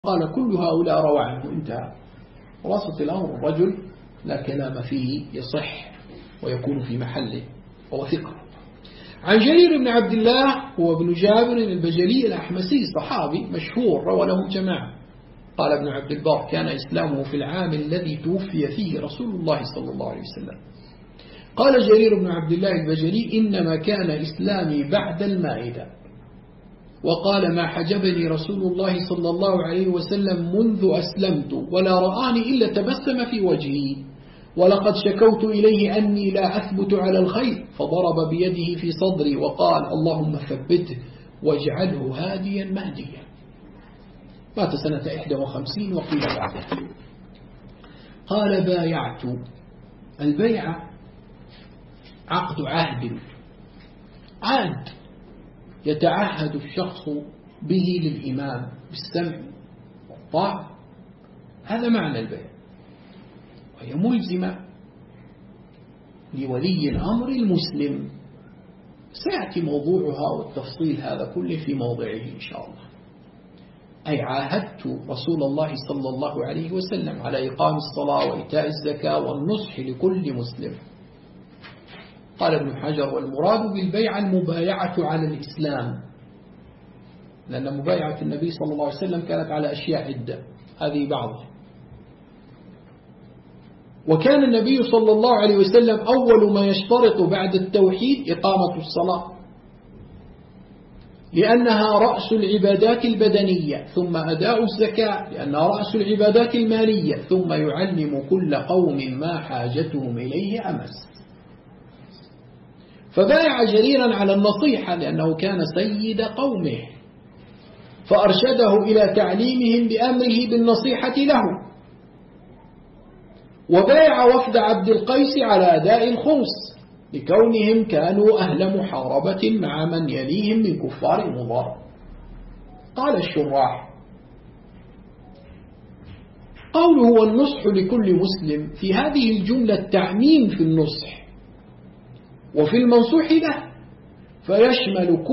قال كل هؤلاء روى عنه، انتهى. خلاصة الأمر الرجل لا كلام فيه، يصح ويكون في محله وهو ثقة. عن جرير بن عبد الله هو ابن جابر البجلي الأحمسي، صحابي مشهور روى له جماعة. قال ابن عبد البر كان إسلامه في العام الذي توفي فيه رسول الله صلى الله عليه وسلم. قال جرير بن عبد الله البجلي إنما كان إسلامي بعد المائدة. وقال ما حجبني رسول الله صلى الله عليه وسلم منذ أسلمت ولا رآني إلا تبسم في وجهي، ولقد شكوت إليه أني لا أثبت على الخير فضرب بيده في صدري وقال اللهم ثبته واجعله هاديا مهديا. مات سنة 51 وقيل بعده. قال بايعت. البيعة عقد عهد، عهد يتعهد الشخص به للإمام بالسمع والطاعة، هذا معنى البيع، وهي ملزمة لولي الأمر المسلم. سيأتي موضوعها والتفصيل هذا كله في موضعه إن شاء الله. أي عاهدت رسول الله صلى الله عليه وسلم على إقام الصلاة وإيتاء الزكاة والنصح لكل مسلم. قال ابن حجر والمراد بالبيعة المبايعة على الإسلام، لأن مبايعة النبي صلى الله عليه وسلم كانت على أشياء عدة، هذه بعضها. وكان النبي صلى الله عليه وسلم أول ما يشترط بعد التوحيد إقامة الصلاة، لأنها رأس العبادات البدنية، ثم أداء الزكاة لأنها رأس العبادات المالية، ثم يعلم كل قوم ما حاجتهم إليه أمس. فبايع جريرا على النصيحة لأنه كان سيد قومه، فأرشده إلى تعليمهم بأمره بالنصيحة له. وبايع وفد عبد القيس على أداء الخمس لكونهم كانوا أهل محاربة مع من يليهم من كفار مضر. قال الشراح قوله والنصح لكل مسلم، في هذه الجملة التعميم في النصح وفي المنصوح له، فيشمل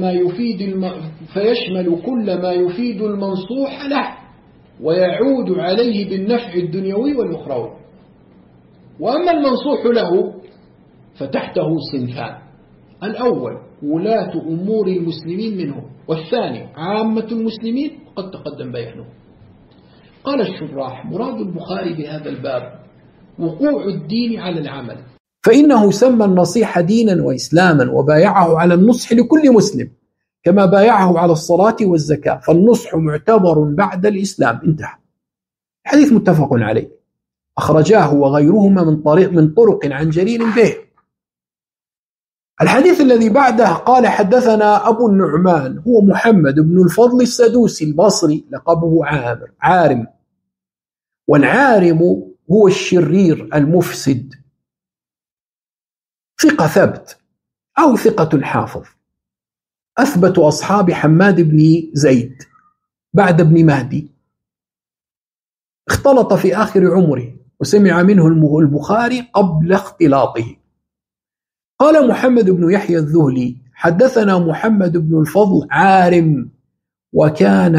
كل ما يفيد المنصوح له ويعود عليه بالنفع الدنيوي والأخروي. وأما المنصوح له فتحته صنفان: الأول ولاة أمور المسلمين منهم، والثاني عامة المسلمين، قد تقدم بيانه. قال الشراح مراد البخاري بهذا الباب وقوع الدين على العمل، فإنه سمى النصيحة دينا وإسلاما، وبايعه على النصح لكل مسلم كما بايعه على الصلاة والزكاة، فالنصح معتبر بعد الإسلام. انتهى. حديث متفق عليه، أخرجاه وغيرهما من طرق عن جرير به. الحديث الذي بعده قال حدثنا أبو النعمان هو محمد بن الفضل السدوسي البصري، لقبه عارم، والعارم هو الشرير المفسد، ثقة ثبت أو ثقة حافظ، أثبت أصحاب حماد بن زيد بعد ابن مهدي، اختلط في آخر عمره وسمع منه البخاري قبل اختلاطه. قال محمد بن يحيى الذهلي حدثنا محمد بن الفضل عارم، وكان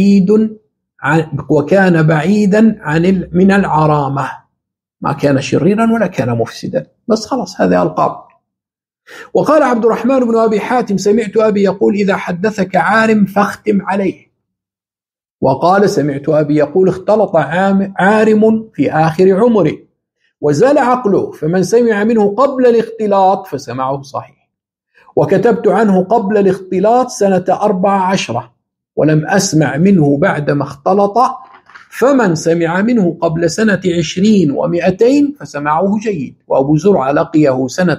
بعيدا من العرامة، ما كان شريرا ولا كان مفسدا، بس خلاص هذا ألقاب. وقال عبد الرحمن بن أبي حاتم سمعت أبي يقول إذا حدثك عارم فاختم عليه. وقال سمعت أبي يقول اختلط عارم في آخر عمره وزال عقله، فمن سمع منه قبل الاختلاط فسمعه صحيح. وكتبت عنه قبل الاختلاط سنة 14 ولم أسمع منه بعدما اختلط، فمن سمع منه قبل سنة 20 و200 فسمعه جيد. وأبو زرع لقيه سنة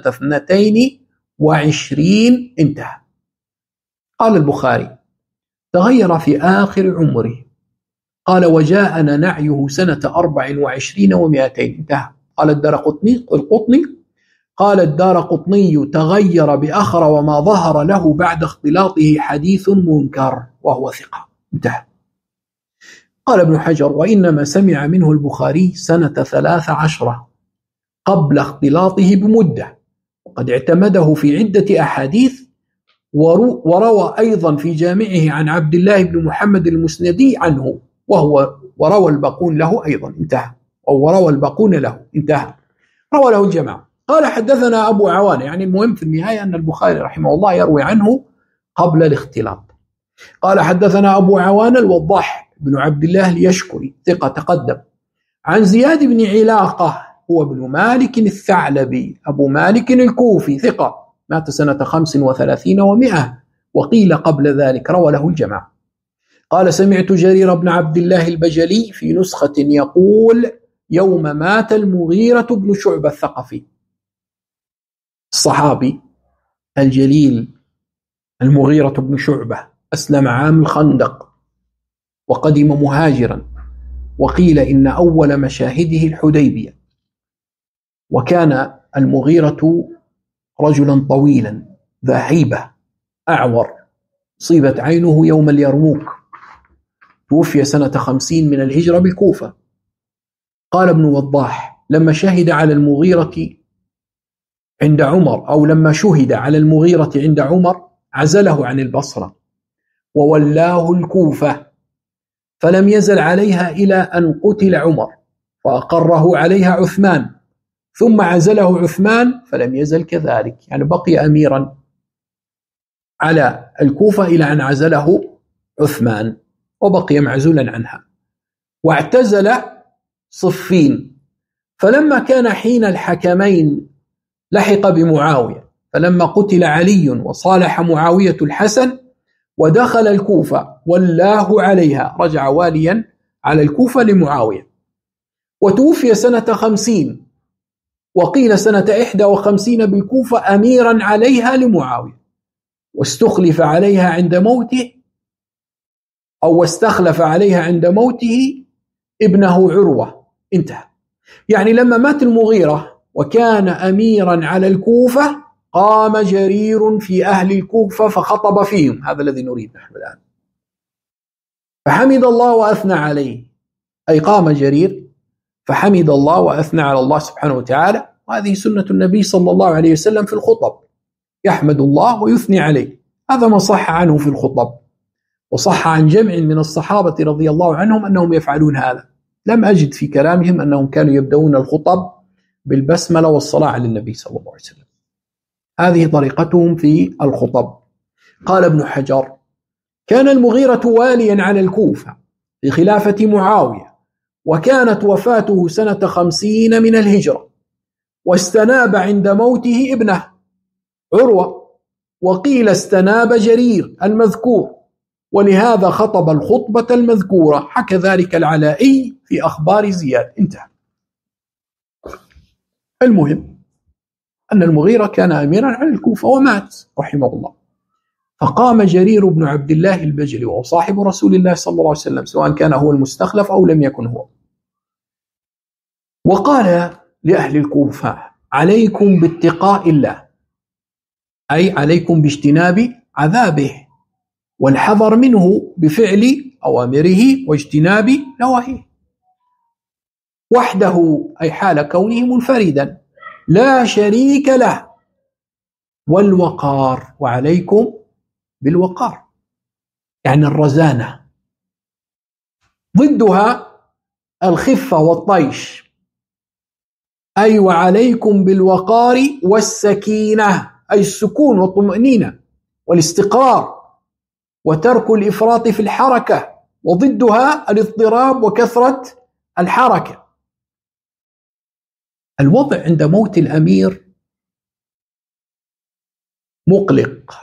22. انتهى. قال البخاري تغير في آخر عمره. قال وجاءنا نعيه سنة 24 و200. انتهى. قال القطني قال الدارقطني تغير بأخر وما ظهر له بعد اختلاطه حديث منكر وهو ثقة. انتهى. قال ابن حجر وإنما سمع منه البخاري سنة 13 قبل اختلاطه بمدة، وقد اعتمده في عدة أحاديث، وروى أيضا في جامعه عن عبد الله بن محمد المسندي عنه وروى الباقون له أيضا، انتهى. أو وروى الباقون له، انتهى. روى له الجماعة. قال حدثنا أبو عوانة، يعني المهم في النهاية أن البخاري رحمه الله يروي عنه قبل الاختلاط. قال حدثنا أبو عوانة الوضاح بن عبد الله اليشكري ثقة تقدم، عن زياد بن علاقة هو بن مالك الثعلبي أبو مالك الكوفي ثقة، مات سنة 35 و100، وقيل قبل ذلك، روى له الجماعة. قال سمعت جرير بن عبد الله البجلي في نسخة يقول يوم مات المغيرة بن شعبة الثقفي، الصحابي الجليل المغيرة بن شعبة أسلم عام الخندق وقدم مهاجرا، وقيل إن أول مشاهده الحديبية، وكان المغيرة رجلا طويلا ذا هيبة أعور، صيبت عينه يوم اليرموك، توفي سنة 50 من الهجرة بالكوفة. قال ابن وضاح لما شهد على المغيرة عند عمر، أو لما شهد على المغيرة عند عمر عزله عن البصرة وولاه الكوفة، فلم يزل عليها إلى أن قتل عمر فأقره عليها عثمان، ثم عزله عثمان فلم يزل كذلك، يعني بقي أميرا على الكوفة إلى أن عزله عثمان وبقي معزولا عنها. واعتزل صفين، فلما كان حين الحكمين لحق بمعاوية، فلما قتل علي وصالح معاوية الحسن ودخل الكوفة ولاه عليها، رجع واليا على الكوفة لمعاوية، وتوفي سنة 50، وقيل سنة 51 بالكوفة أميرا عليها لمعاوية، واستخلف عليها عند موته، أو واستخلف عليها عند موته ابنه عروة، انتهى. يعني لما مات المغيرة وكان أميرا على الكوفة قام جرير في أهل الكوفة فخطب فيهم، هذا الذي نريد نحن الآن، فحمد الله وأثنى عليه، أي قام جرير فحمد الله وأثنى على الله سبحانه وتعالى، وهذه سنة النبي صلى الله عليه وسلم في الخطب، يحمد الله ويثني عليه، هذا ما صح عنه في الخطب، وصح عن جمع من الصحابة رضي الله عنهم أنهم يفعلون هذا، لم أجد في كلامهم أنهم كانوا يبدأون الخطب بالبسملة والصلاة على النبي صلى الله عليه وسلم، هذه طريقتهم في الخطب. قال ابن حجر كان المغيرة واليا على الكوفة في خلافة معاوية، وكانت وفاته سنة 50 من الهجرة، واستناب عند موته ابنه عروة، وقيل استناب جرير المذكور، ولهذا خطب الخطبة المذكورة، حكى ذلك العلائي في أخبار زياد، انتهى. المهم أن المغيرة كان أميرا على الكوفة ومات رحمه الله، فقام جرير بن عبد الله البجلي وهو صاحب رسول الله صلى الله عليه وسلم، سواء كان هو المستخلف أو لم يكن هو، وقال لأهل الكوفة عليكم باتقاء الله، أي عليكم باجتناب عذابه والحذر منه بفعل أوامره واجتناب نواهيه، وحده أي حال كونه منفردا لا شريك له، والوقار، وعليكم بالوقار يعني الرزانة، ضدها الخفة والطيش، أي وعليكم بالوقار والسكينة، أي السكون والطمأنينة والاستقرار، وترك الإفراط في الحركة، وضدها الاضطراب وكثرة الحركة. الوضع عند موت الأمير مقلق،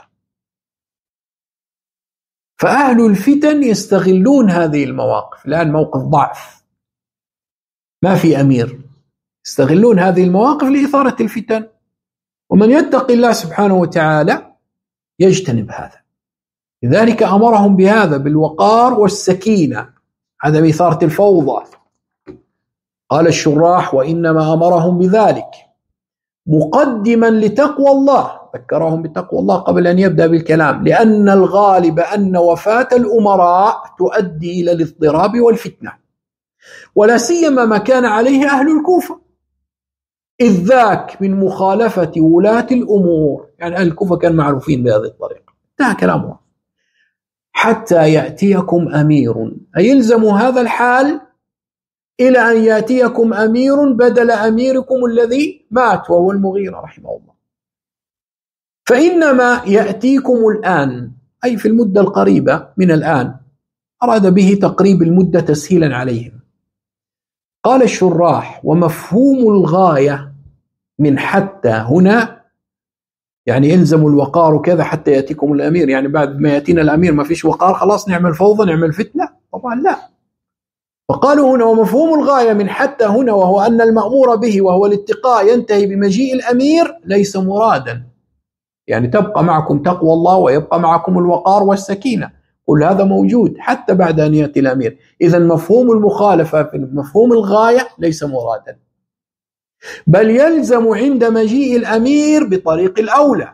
فأهل الفتن يستغلون هذه المواقف، الآن موقف ضعف ما في أمير، يستغلون هذه المواقف لإثارة الفتن، ومن يتق الله سبحانه وتعالى يجتنب هذا، لذلك أمرهم بهذا بالوقار والسكينة، هذا بإثارة الفوضى. قال الشراح وإنما أمرهم بذلك مقدما لتقوى الله، ذكرهم بتقوى الله قبل أن يبدأ بالكلام، لأن الغالب أن وفاة الأمراء تؤدي إلى الاضطراب والفتنة، ولا سيما ما كان عليه أهل الكوفة، إذ ذاك من مخالفة ولاة الأمور، يعني أهل الكوفة كانوا معروفين بهذه الطريقة، انتهى كلامه. حتى يأتيكم أمير، أي يلزم هذا الحال إلى أن يأتيكم أمير بدل أميركم الذي مات وهو المغيرة رحمه الله. فإنما يأتيكم الآن أي في المدة القريبة من الآن، أراد به تقريب المدة تسهيلا عليهم. قال الشراح: ومفهوم الغاية من حتى هنا يعني يلزم الوقار كذا حتى يأتيكم الأمير، يعني بعد ما يأتينا الأمير ما فيش وقار خلاص نعمل فوضى نعمل فتنة؟ طبعا لا. فقالوا هنا ومفهوم الغاية من حتى هنا وهو أن المأمور به وهو الاتقاء ينتهي بمجيء الأمير ليس مرادا، يعني تبقى معكم تقوى الله ويبقى معكم الوقار والسكينة، كل هذا موجود حتى بعد أن يأتي الأمير. إذن مفهوم المخالفة في مفهوم الغاية ليس مرادا، بل يلزم عند مجيء الأمير بطريق الأولى.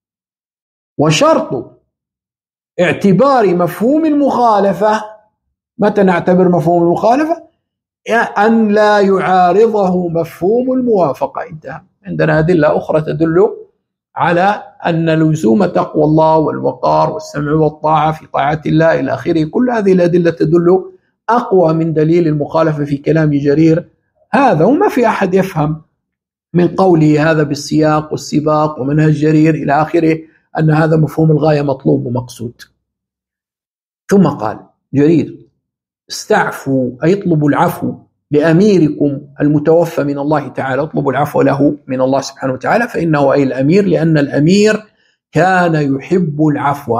وشرط اعتبار مفهوم المخالفة، متى نعتبر مفهوم المخالفة؟ أن لا يعارضه مفهوم الموافقة. انتهى. عندنا أدلة أخرى تدل على أن لزوم تقوى الله والوقار والسمع والطاعة في طاعة الله إلى آخره، كل هذه الأدلة تدل أقوى من دليل المخالفة في كلام جرير هذا. وما في أحد يفهم من قوله هذا بالسياق والسباق ومنهج جرير إلى آخره أن هذا مفهوم الغاية مطلوب ومقصود. ثم قال جرير: استعفوا أي اطلبوا العفو لأميركم المتوفى من الله تعالى، اطلبوا العفو له من الله سبحانه وتعالى، فإنه أي الأمير، لأن الأمير كان يحب العفو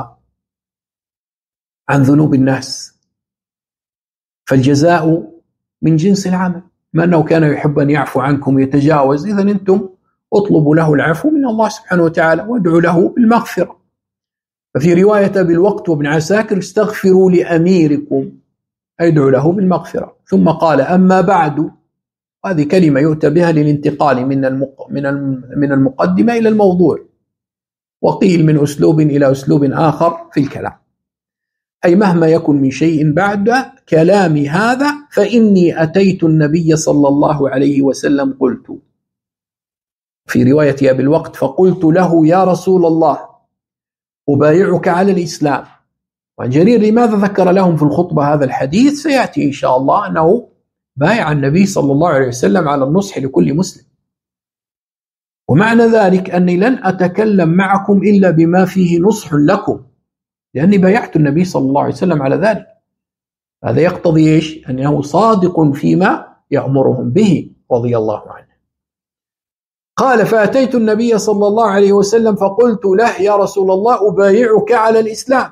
عن ذنوب الناس، فالجزاء من جنس العمل، ما أنه كان يحب أن يعفو عنكم ويتجاوز، إذن أنتم اطلبوا له العفو من الله سبحانه وتعالى وادعوا له بالمغفرة. ففي رواية بالوقت وابن عساكر: استغفروا لأميركم، ادعوا له بالمغفرة. ثم قال: أما بعد، هذه كلمة يؤتى بها للانتقال من المقدمة إلى الموضوع، وقيل من أسلوب إلى أسلوب آخر في الكلام، أي مهما يكن من شيء بعد كلام هذا، فإني أتيت النبي صلى الله عليه وسلم قلت، في رواية أبي الوقت: فقلت له يا رسول الله أبايعك على الإسلام. وعن جرير لماذا ذكر لهم في الخطبة هذا الحديث؟ سيأتي إن شاء الله أنه بايع النبي صلى الله عليه وسلم على النصح لكل مسلم، ومعنى ذلك أني لن أتكلم معكم إلا بما فيه نصح لكم، لأني بايعت النبي صلى الله عليه وسلم على ذلك. هذا يقتضي إيش؟ أنه صادق فيما يأمرهم به رضي الله عنه. قال: فأتيت النبي صلى الله عليه وسلم فقلت له يا رسول الله أبايعك على الإسلام،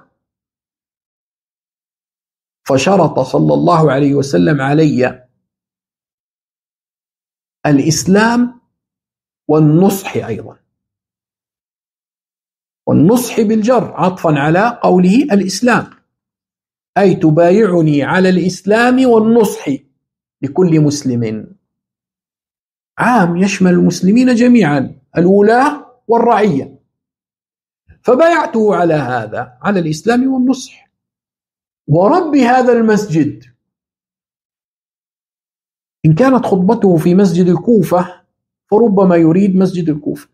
فشرط صلى الله عليه وسلم علي الإسلام والنصح أيضا، والنصح بالجر عطفا على قوله الإسلام، أي تبايعني على الإسلام والنصح لكل مسلم، عام يشمل المسلمين جميعا الولاة والرعية. فبايعته على هذا، على الإسلام والنصح. ورب هذا المسجد، إن كانت خطبته في مسجد الكوفة فربما يريد مسجد الكوفة،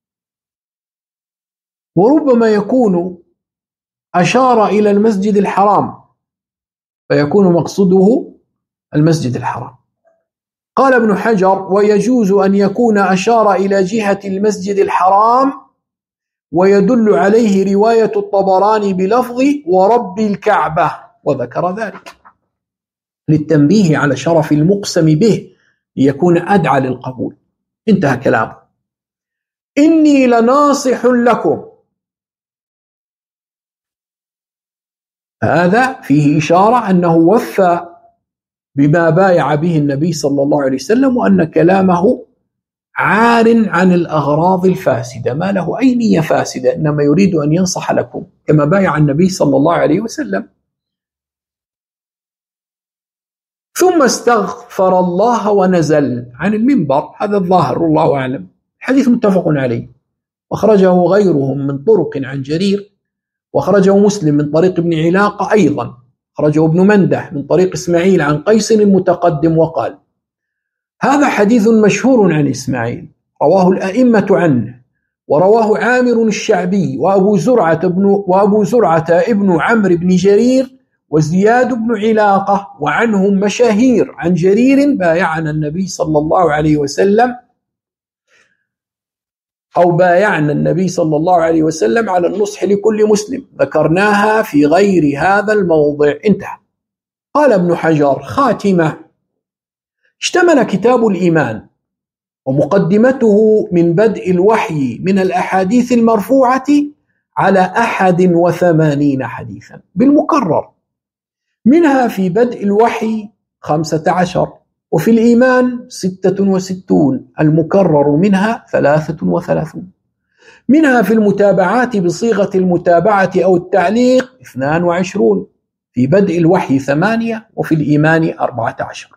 وربما يكون أشار إلى المسجد الحرام فيكون مقصده المسجد الحرام. قال ابن حجر: ويجوز أن يكون أشار إلى جهة المسجد الحرام، ويدل عليه رواية الطبراني بلفظ ورب الكعبة، وذكر ذلك للتنبيه على شرف المقسم به ليكون أدعى للقبول. انتهى كلامه. إني لناصح لكم، هذا فيه إشارة أنه وفى بما بايع به النبي صلى الله عليه وسلم، وأن كلامه عار عن الأغراض الفاسدة، ما له أي نية فاسدة، إنما يريد أن ينصح لكم كما بايع النبي صلى الله عليه وسلم. ثم استغفر الله ونزل عن المنبر، هذا الظاهر والله أعلم. الحديث متفق عليه، وخرجه غيرهم من طرق عن جرير، وخرجه مسلم من طريق ابن علاقة أيضا، خرجه ابن منده من طريق إسماعيل عن قيس المتقدم، وقال: هذا حديث مشهور عن إسماعيل رواه الأئمة عنه، ورواه عامر الشعبي وأبو زرعة ابن عمرو بن جرير وزياد بن علاقة، وعنهم مشاهير. عن جرير: بايعنا النبي صلى الله عليه وسلم بايعنا النبي صلى الله عليه وسلم على النصح لكل مسلم، ذكرناها في غير هذا الموضع. انتهى. قال ابن حجر: خاتمة: اشتمل كتاب الإيمان ومقدمته من بدء الوحي من الأحاديث المرفوعة على 81 حديثا بالمكرر، منها في بدء الوحي 15، وفي الإيمان 66، المكرر منها 33، منها في المتابعات بصيغة المتابعة أو التعليق 22، في بدء الوحي 8، وفي الإيمان 14،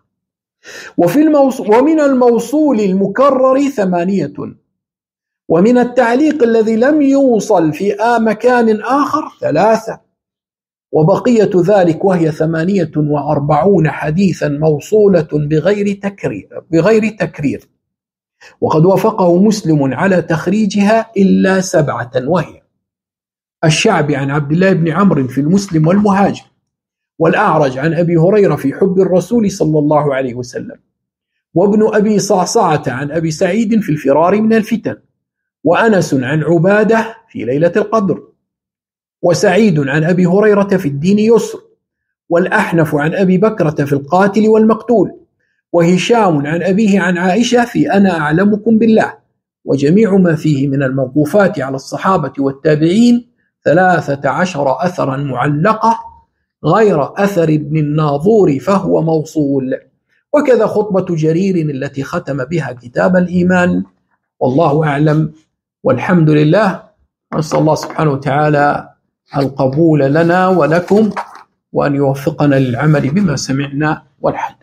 ومن الموصول المكرر 8، ومن التعليق الذي لم يوصل في مكان آخر 3، وبقية ذلك وهي 48 حديثا موصولة بغير تكرير، وقد وافقه مسلم على تخريجها إلا 7، وهي: الشعبي عن عبد الله بن عمرو في المسلم والمهاجر، والأعرج عن أبي هريرة في حب الرسول صلى الله عليه وسلم، وابن أبي صعصعة عن أبي سعيد في الفرار من الفتن، وأنس عن عبادة في ليلة القدر، وسعيد عن أبي هريرة في الدين يسر، والأحنف عن أبي بكرة في القاتل والمقتول، وهشام عن أبيه عن عائشة في أنا أعلمكم بالله. وجميع ما فيه من الموقوفات على الصحابة والتابعين 13 أثرا معلقة غير أثر ابن الناظور فهو موصول، وكذا خطبة جرير التي ختم بها كتاب الإيمان. والله أعلم، والحمد لله، وأسأل الله سبحانه وتعالى القبول لنا ولكم، وأن يوفقنا للعمل بما سمعنا، والحمد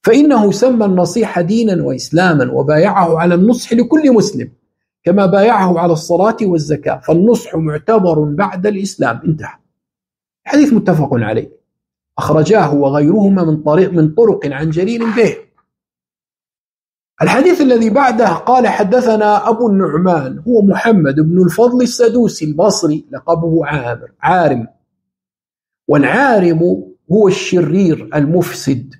فإنه سمى النصيحة دينا وإسلاما وبايعه على النصح لكل مسلم كما بايعه على الصلاة والزكاة، فالنصح معتبر بعد الإسلام. انتهى. حديث متفق عليه، أخرجاه وغيرهما من طرق عن جرير به. الحديث الذي بعده قال حدثنا أبو النعمان هو محمد بن الفضل السدوسي البصري، لقبه عارم، والعارم هو الشرير المفسد،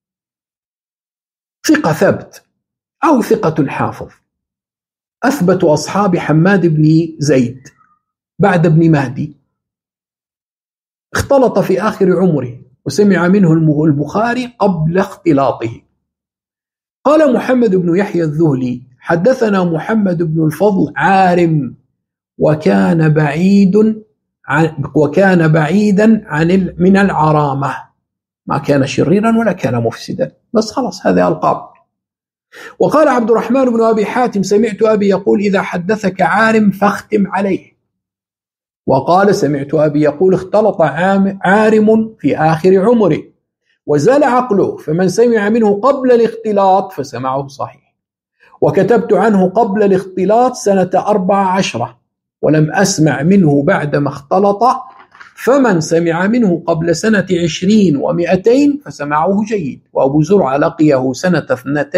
ثقة ثبت أو ثقة حافظ، أثبت أصحاب حماد بن زيد بعد ابن مهدي، اختلط في آخر عمره وسمع منه البخاري قبل اختلاطه. قال محمد بن يحيى الذهلي حدثنا محمد بن الفضل عارم وكان بعيدا من العرامة، ما كان شريرا ولا كان مفسدا، بس خلاص هذا ألقاب. وقال عبد الرحمن بن أبي حاتم سمعت أبي يقول إذا حدثك عارم فاختم عليه. وقال سمعت أبي يقول اختلط عارم في آخر عمره وزال عقله، فمن سمع منه قبل الاختلاط فسمعه صحيح. وكتبت عنه قبل الاختلاط سنة 14 ولم أسمع منه بعدما اختلط، فمن سمع منه قبل سنة 20 و200 فسمعه جيد. وأبو زرع لقيه سنة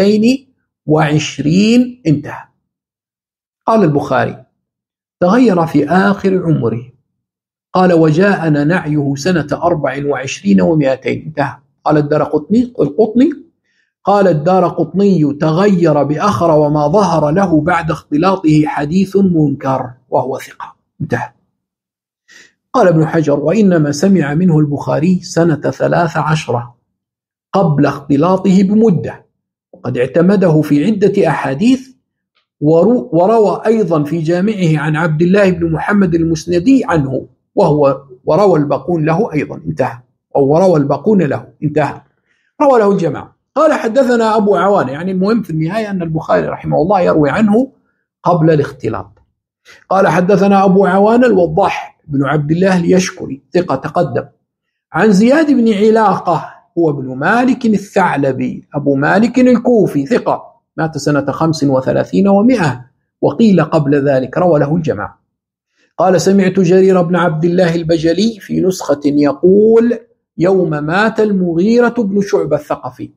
22. انتهى. قال البخاري تغير في آخر عمره، قال وجاءنا نعيه سنة 24 و200. انتهى. قال القطني قال الدارقطني تغير بأخر وما ظهر له بعد اختلاطه حديث منكر وهو ثقة. انتهى. قال ابن حجر وإنما سمع منه البخاري سنة 13 قبل اختلاطه بمدة، وقد اعتمده في عدة أحاديث، وروى أيضا في جامعه عن عبد الله بن محمد المسندي عنه، وروى الباقون له أيضا. انتهى. أو وروى الباقون له. انتهى. روى له الجماعة. قال حدثنا أبو عوانة، يعني المهم في النهاية أن البخاري رحمه الله يروي عنه قبل الاختلاط. قال حدثنا أبو عوانة الوضاح بن عبد الله اليشكري ثقة تقدم، عن زياد بن علاقة هو ابن مالك الثعلبي أبو مالك الكوفي ثقة، مات سنة 35 و100، وقيل قبل ذلك، روى له الجماعة. قال سمعت جرير بن عبد الله البجلي في نسخة يقول يوم مات المغيرة بن شعبة الثقفي،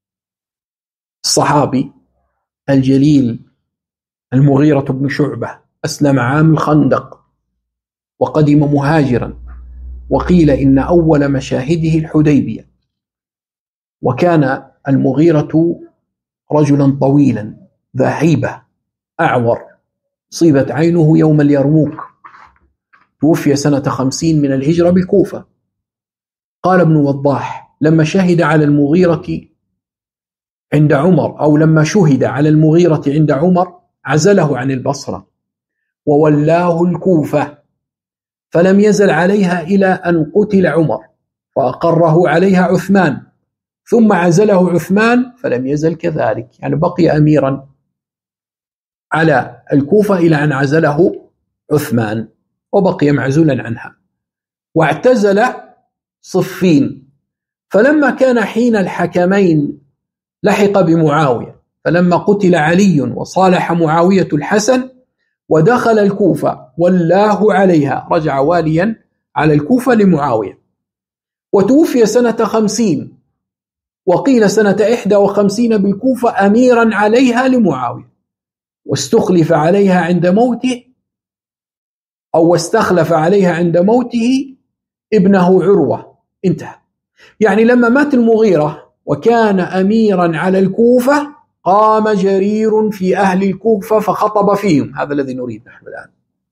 الصحابي الجليل المغيرة بن شعبة أسلم عام الخندق وقدم مهاجرا، وقيل إن أول مشاهده الحديبية. وكان المغيرة رجلا طويلا ذا هيبة أعور، صيبت عينه يوم اليرموك، توفي سنة 50 من الهجرة بالكوفة. قال ابن وضاح لما شهد على المغيرة عند عمر، أو لما شهد على المغيرة عند عمر عزله عن البصرة وولاه الكوفة، فلم يزل عليها إلى أن قتل عمر، فأقره عليها عثمان، ثم عزله عثمان فلم يزل كذلك، يعني بقي أميرا على الكوفة إلى أن عزله عثمان وبقي معزولا عنها. واعتزل صفين، فلما كان حين الحكمين لحق بمعاوية، فلما قتل علي وصالح معاوية الحسن ودخل الكوفة ولاه عليها، رجع واليا على الكوفة لمعاوية. وتوفي سنة 50، وقيل سنة 51 بالكوفة أميرا عليها لمعاوية، واستخلف عليها عند موته، أو واستخلف عليها عند موته ابنه عروة. انتهى. يعني لما مات المغيرة وكان أميرا على الكوفة قام جرير في أهل الكوفة فخطب فيهم، هذا الذي نريد نحن الآن،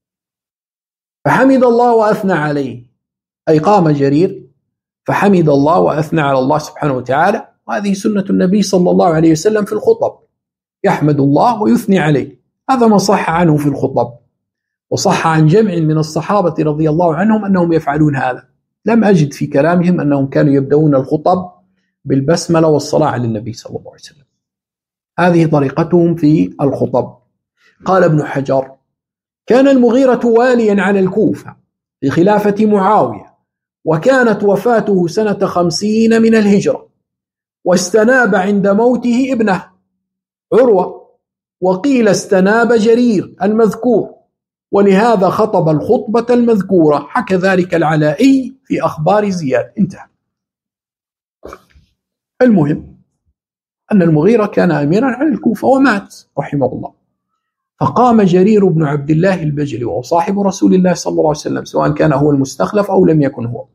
فحمد الله وأثنى عليه، أي قام جرير فحمد الله وأثنى على الله سبحانه وتعالى. وهذه سنة النبي صلى الله عليه وسلم في الخطب، يحمد الله ويثني عليه، هذا ما صح عنه في الخطب، وصح عن جمع من الصحابة رضي الله عنهم أنهم يفعلون هذا. لم أجد في كلامهم أنهم كانوا يبدأون الخطب بالبسملة والصلاة على النبي صلى الله عليه وسلم، هذه طريقتهم في الخطب. قال ابن حجر كان المغيرة واليا على الكوفة في خلافة معاوية، وكانت وفاته سنة 50 من الهجرة، واستناب عند موته ابنه عروة، وقيل استناب جرير المذكور، ولهذا خطب الخطبة المذكورة. حكى ذلك العلائي في أخبار زياد. انتهى. المهم أن المغيرة كان أميرا على الكوفة ومات رحمه الله، فقام جرير بن عبد الله البجلي وهو صاحب رسول الله صلى الله عليه وسلم، سواء كان هو المستخلف أو لم يكن هو،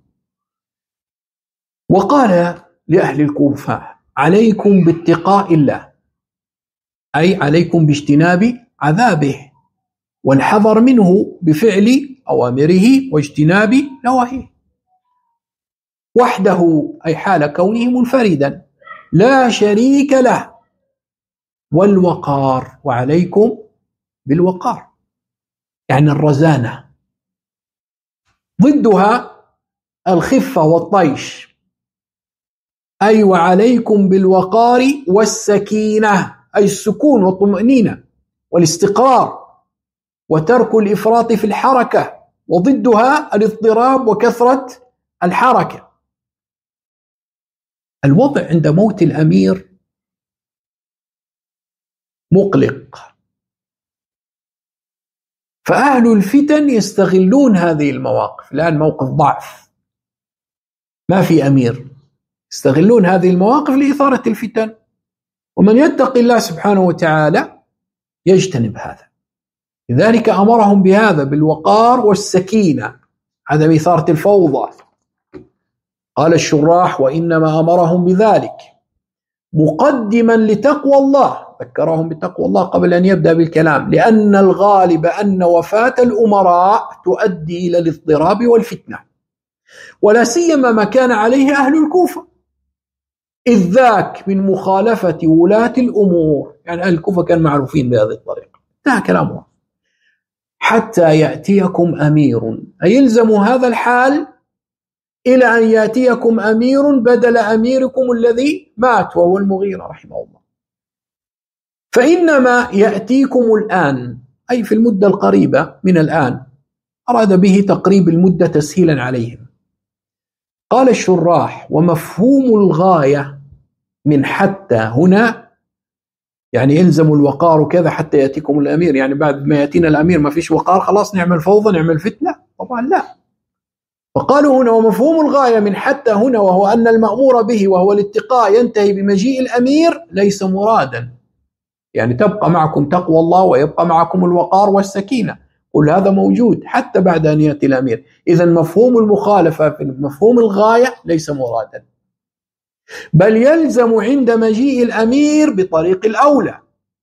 وقال لأهل الكوفة: عليكم باتقاء الله، أي عليكم باجتناب عذابه والحذر منه بفعل أوامره واجتناب نواهيه، وحده أي حال كونه منفردا لا شريك له، والوقار، وعليكم بالوقار يعني الرزانة، ضدها الخفة والطيش، أي وعليكم بالوقار والسكينة، أي السكون والطمأنينة والاستقرار، وترك الإفراط في الحركة، وضدها الاضطراب وكثرة الحركة. الوضع عند موت الأمير مقلق، فأهل الفتن يستغلون هذه المواقف. الآن موقف ضعف، ما في أمير، يستغلون هذه المواقف لإثارة الفتن، ومن يتق الله سبحانه وتعالى يجتنب هذا. لذلك أمرهم بهذا، بالوقار والسكينة، عدم إثارة الفوضى. قال الشراح: وإنما أمرهم بذلك مقدما لتقوى الله، ذكرهم بتقوى الله قبل أن يبدأ بالكلام، لأن الغالب أن وفاة الأمراء تؤدي إلى الاضطراب والفتنة، ولا سيما ما كان عليه أهل الكوفة، إذ ذاك من مخالفة ولاة الأمور. يعني أهل الكوفة كانوا معروفين بهذه الطريقة. انتهى كلامه. حتى يأتيكم أمير، أيلزم هذا الحال إلى أن يأتيكم أمير بدل أميركم الذي مات وهو المغيرة رحمه الله. فإنما يأتيكم الآن، أي في المدة القريبة من الآن، أراد به تقريب المدة تسهيلا عليهم. قال الشراح: ومفهوم الغاية من حتى هنا يعني يلزم الوقار كذا حتى يأتيكم الأمير، يعني بعد ما يأتينا الأمير ما فيش وقار خلاص نعمل فوضى نعمل فتنة؟ طبعا لا. وقالوا هنا: ومفهوم الغاية من حتى هنا وهو أن المأمور به وهو الاتقاء ينتهي بمجيء الأمير ليس مرادا، يعني تبقى معكم تقوى الله ويبقى معكم الوقار والسكينة، كل هذا موجود حتى بعد أن يأتي الأمير. إذا مفهوم المخالفة في مفهوم الغاية ليس مرادا، بل يلزم عند مجيء الأمير بطريق الأولى.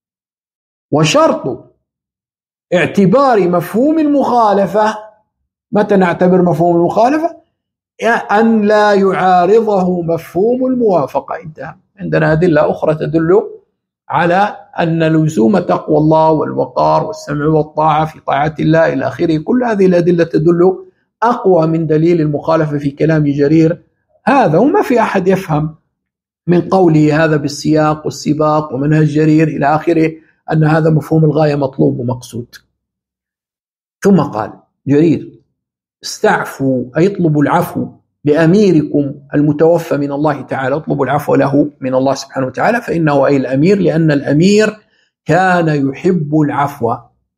وشرط اعتبار مفهوم المخالفة، متى نعتبر مفهوم المخالفة؟ أن لا يعارضه مفهوم الموافقة. انتهى. عندنا أدلة أخرى تدل على أن لزوم تقوى الله والوقار والسمع والطاعة في طاعة الله إلى آخره، كل هذه الأدلة تدل أقوى من دليل المخالفة في كلام جرير هذا. وما في أحد يفهم من قوله هذا بالسياق والسباق ومنهج جرير إلى آخره أن هذا مفهوم الغاية مطلوب ومقصود. ثم قال جرير: استعفوا، أي اطلبوا العفو لأميركم المتوفى من الله تعالى، اطلبوا العفو له من الله سبحانه وتعالى، فإنه أي الأمير، لأن الأمير كان يحب العفو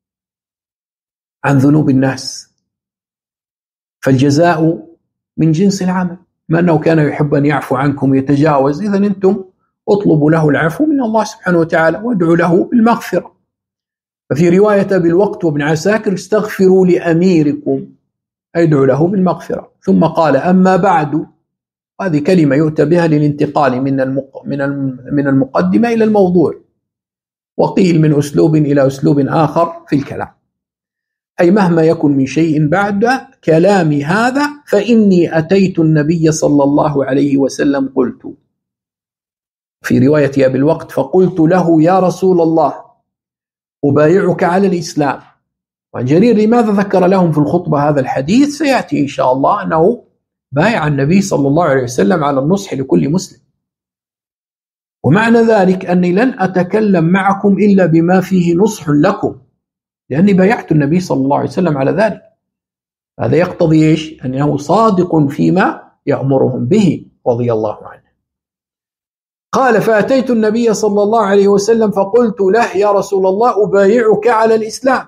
عن ذنوب الناس، فالجزاء من جنس العمل، ما أنه كان يحب أن يعفو عنكم يتجاوز، إذا أنتم اطلبوا له العفو من الله سبحانه وتعالى وادعوا له بالمغفرة. ففي رواية بالوقت وابن عساكر: استغفروا لأميركم، ادعوا له بالمغفرة. ثم قال: أما بعد، هذه كلمة يؤتى بها للانتقال من المقدمة إلى الموضوع، وقيل من أسلوب إلى أسلوب آخر في الكلام، أي مهما يكن من شيء بعد كلامي هذا، فإني أتيت النبي صلى الله عليه وسلم قلت، في رواية بالوقت: فقلت له: يا رسول الله، أبايعك على الإسلام. وجرير لماذا ذكر لهم في الخطبة هذا الحديث؟ سيأتي إن شاء الله أنه بايع النبي صلى الله عليه وسلم على النصح لكل مسلم، ومعنى ذلك أني لن أتكلم معكم إلا بما فيه نصح لكم، لأني بايعت النبي صلى الله عليه وسلم على ذلك. هذا يقتضي إيش؟ أنه صادق فيما يأمرهم به رضي الله عنه. قال فأتيت النبي صلى الله عليه وسلم فقلت له يا رسول الله أبايعك على الإسلام،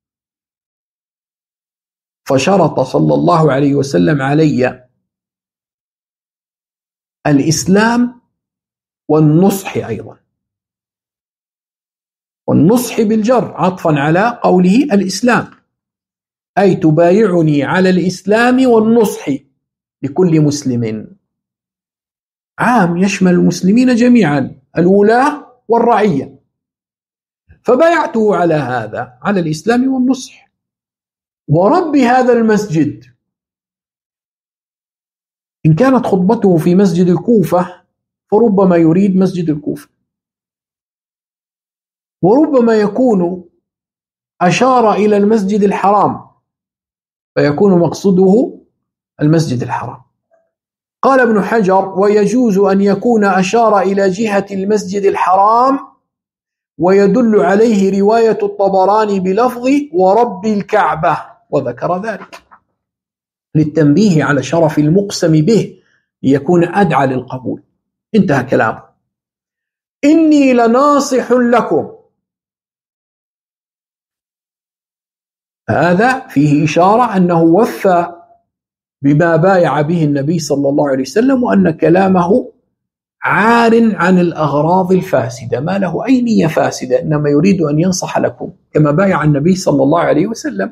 فشرط صلى الله عليه وسلم علي الإسلام والنصح أيضا، والنصح بالجر عطفا على قوله الإسلام، أي تبايعني على الإسلام والنصح لكل مسلم، عام يشمل المسلمين جميعا الولاة والرعية. فبايعته على هذا، على الإسلام والنصح. ورب هذا المسجد، إن كانت خطبته في مسجد الكوفة فربما يريد مسجد الكوفة، وربما يكون أشار إلى المسجد الحرام فيكون مقصده المسجد الحرام. قال ابن حجر ويجوز أن يكون أشار إلى جهة المسجد الحرام، ويدل عليه رواية الطبراني بلفظ ورب الكعبة، وذكر ذلك للتنبيه على شرف المقسم به ليكون أدعى للقبول. انتهى كلامه. إني لناصح لكم، هذا فيه إشارة أنه وفى بما بايع به النبي صلى الله عليه وسلم، وأن كلامه عار عن الأغراض الفاسدة، ما له أي نية فاسدة، إنما يريد أن ينصح لكم كما بايع النبي صلى الله عليه وسلم.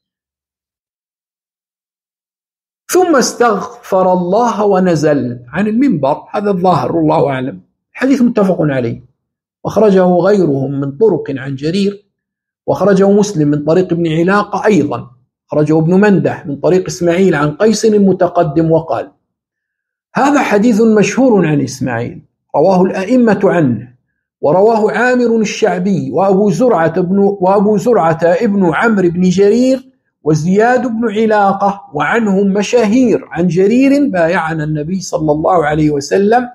ثم استغفر الله ونزل عن المنبر، هذا الظاهر والله أعلم. حديث متفق عليه، وخرجه غيرهم من طرق عن جرير، وخرجه مسلم من طريق ابن علاقة أيضا، خرجه ابن منده من طريق إسماعيل عن قيس المتقدم، وقال هذا حديث مشهور عن إسماعيل رواه الأئمة عنه، ورواه عامر الشعبي وأبو زرعة ابن عمرو بن جرير وزياد بن علاقة، وعنهم مشاهير عن جرير بايعنا النبي صلى الله عليه وسلم،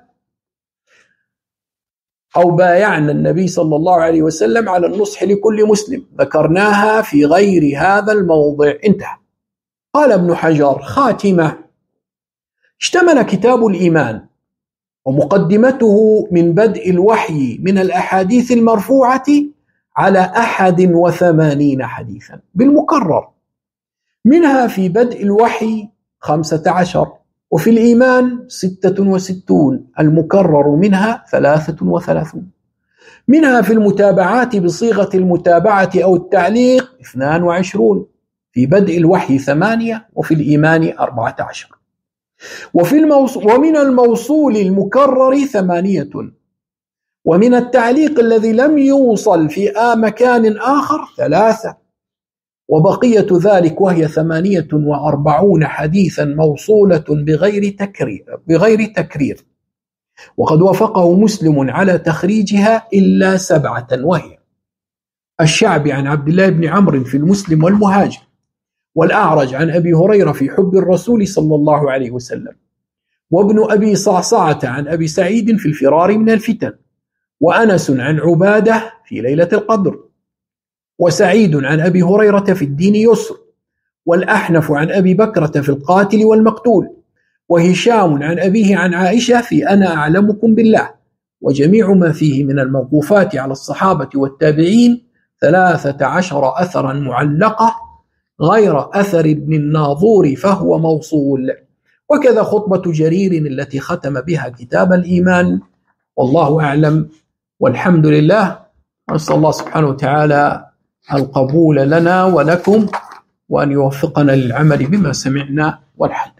أو بايعنا النبي صلى الله عليه وسلم على النصح لكل مسلم، ذكرناها في غير هذا الموضع. انتهى. قال ابن حجر خاتمة: اشتمل كتاب الإيمان ومقدمته من بدء الوحي من الأحاديث المرفوعة على 81 حديثا بالمكرر، منها في بدء الوحي 15، وفي الإيمان 66 المكرر منها 33، منها في المتابعات بصيغة المتابعة أو التعليق 22، في بدء الوحي 8، وفي الإيمان 14، ومن الموصول المكرر 8، ومن التعليق الذي لم يوصل في مكان آخر 3، وبقية ذلك وهي 48 حديثا موصولة بغير تكرير، وقد وافقه مسلم على تخريجها إلا 7، وهي الشعبي عن عبد الله بن عمرو في المسلم والمهاجر، والأعرج عن أبي هريرة في حب الرسول صلى الله عليه وسلم، وابن أبي صعصعة عن أبي سعيد في الفرار من الفتن، وأنس عن عبادة في ليلة القدر، وسعيد عن أبي هريرة في الدين يسر، والأحنف عن أبي بكرة في القاتل والمقتول، وهشام عن أبيه عن عائشة في أنا أعلمكم بالله، وجميع ما فيه من الموقوفات على الصحابة والتابعين 13 أثرا معلقة غير أثر ابن الناظور فهو موصول، وكذا خطبة جرير التي ختم بها كتاب الإيمان. والله أعلم، والحمد لله، وأسأل الله سبحانه وتعالى القبول لنا ولكم، وأن يوفقنا للعمل بما سمعنا والحمد.